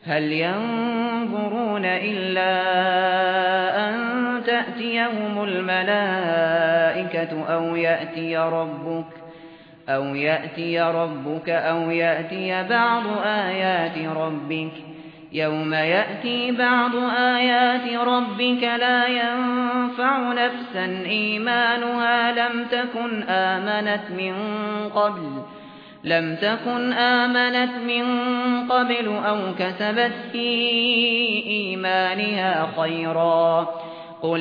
هل ينظرون إلا أن تأتيهم الملائكة أو يأتي ربك أو يأتي بعض آيات ربك يوم يأتي بعض آيات ربك لا ينفع نفسا إيمانها لم تكن آمنت من قبل أو كسبت في إيمانها خيرا قل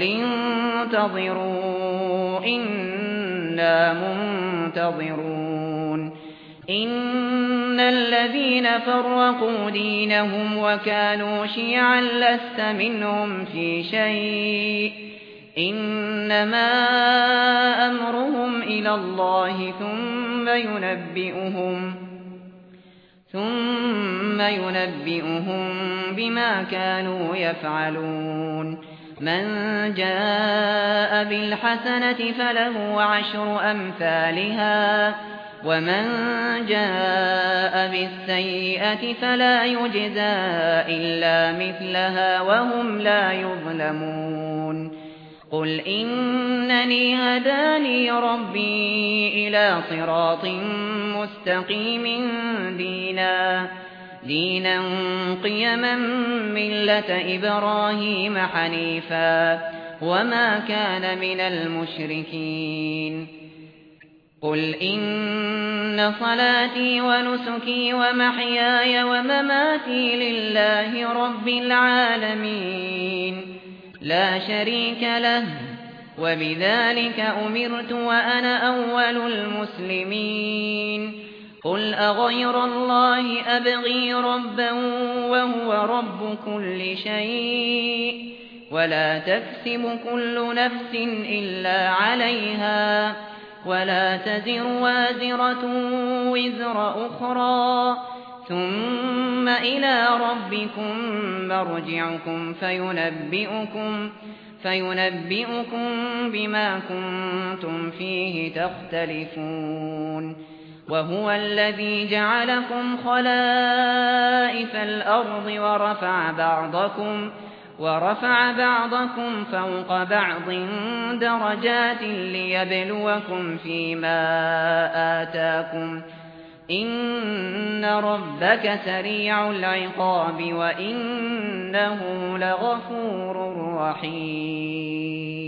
انتظروا إنا منتظرون إن الذين فرقوا دينهم وكانوا شيعا لست منهم في شيء إنما أمرهم إلى الله ثم ينبئهم بما كانوا يفعلون من جاء بالحسنة فله 10 أمثالها ومن جاء بالسيئة فلا يجزى إلا مثلها وهم لا يظلمون قل إنني هداني ربي إلى صراط مستقيم دينا قيما ملة إبراهيم حنيفا وما كان من المشركين قل إن صلاتي ونسكي ومحياي ومماتي لله رب العالمين لا شريك له وبذلك أمرت وأنا أول المسلمين قل أغير الله أبغي ربا وهو رب كل شيء ولا تكسب كل نفس إلا عليها ولا تزر وازرة وزر أخرى ثم إلى ربكم مرجعكم فينبئكم بما كنتم فيه تختلفون وهو الذي جعلكم خلائف الأرض ورفع بعضكم فوق بعض درجات ليبلوكم فيما آتاكم إن ربك سريع العقاب وإنه لغفور رحيم